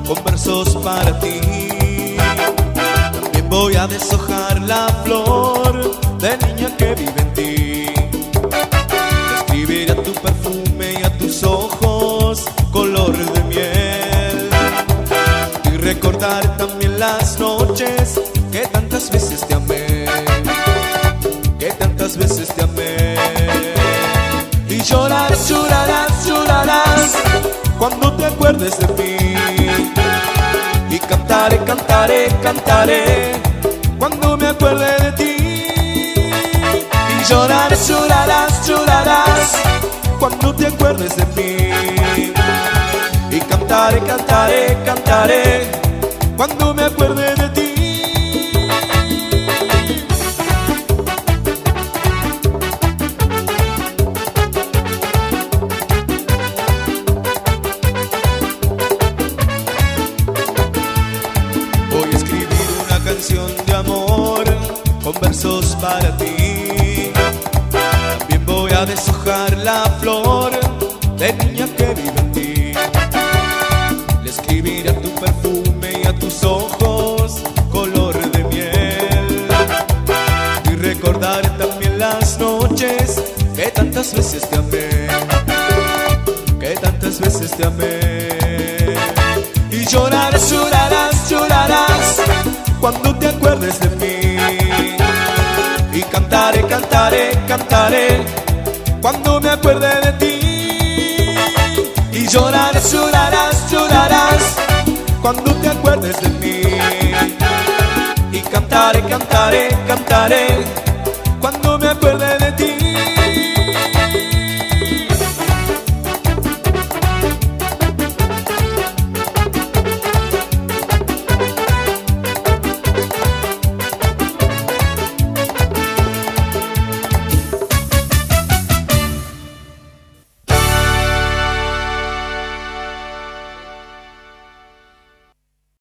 con versos para ti. También voy a deshojar la flor de niña que vive en ti. Escribiré a tu perfume y a tus ojos color de miel, y recordar también las noches que tantas veces te amé, que tantas veces te amé. Y llorarás, llorarás, llorarás cuando te acuerdes de mí. Y cantaré, cantaré, cantaré cuando me acuerde de ti. Y llorarás, llorarás, llorarás cuando te acuerdes de mí. Y cantaré, cantaré, cantaré cuando me acuerde de ti. Voy a escribir una canción de amor con versos para ti. También voy a deshojar la flor de niña que vive en ti. Le escribiré a tu perfume y a tus ojos color de miel, y recordaré también las noches que tantas veces te amé, que tantas veces te amé. Y llorarás, llorarás, llorarás cuando te acuerdes de mí. Y cantaré, cantaré, cantaré cuando me acuerde de ti. Y llorarás, llorarás, llorarás cuando te acuerdes de mí. Y cantaré, cantaré, cantaré